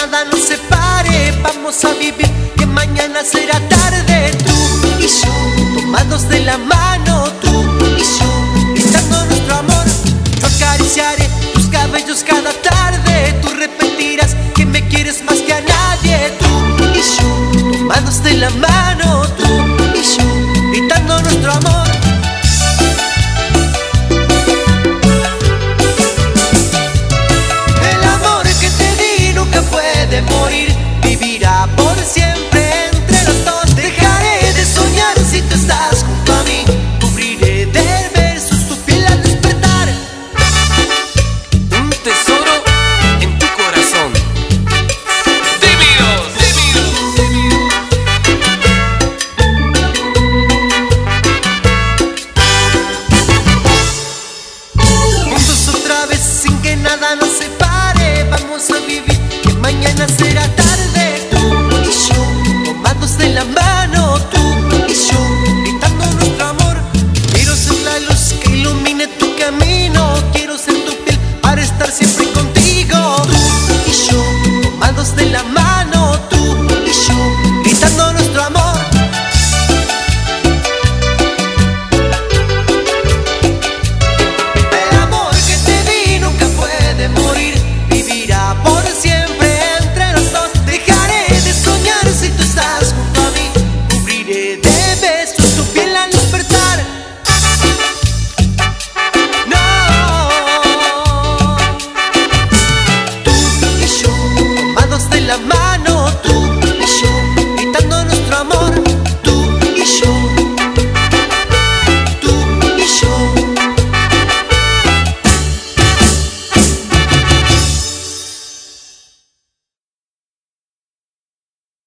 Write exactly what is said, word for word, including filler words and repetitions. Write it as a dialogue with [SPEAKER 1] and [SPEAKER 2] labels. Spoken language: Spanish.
[SPEAKER 1] nada nos separe. Vamos a vivir, que mañana será tarde. Tú y yo, tomados de la mano. Tú y yo, gritando nuestro amor. Yo acariciaré tus cabellos cada tarde. Tú repetirás que me quieres más que a nadie. Tú y yo, tomados de la mano. Tú y yo, gritando nuestro amor. De morir, vivirá por siempre entre los dos. Dejaré de soñar si tú estás junto a mí. Cubriré de besos tu piel al despertar.
[SPEAKER 2] Un tesoro en tu corazón. ¡Divinos!
[SPEAKER 1] Juntos otra vez sin que nada nos separe. Vamos a vivir, que mañana será tarde.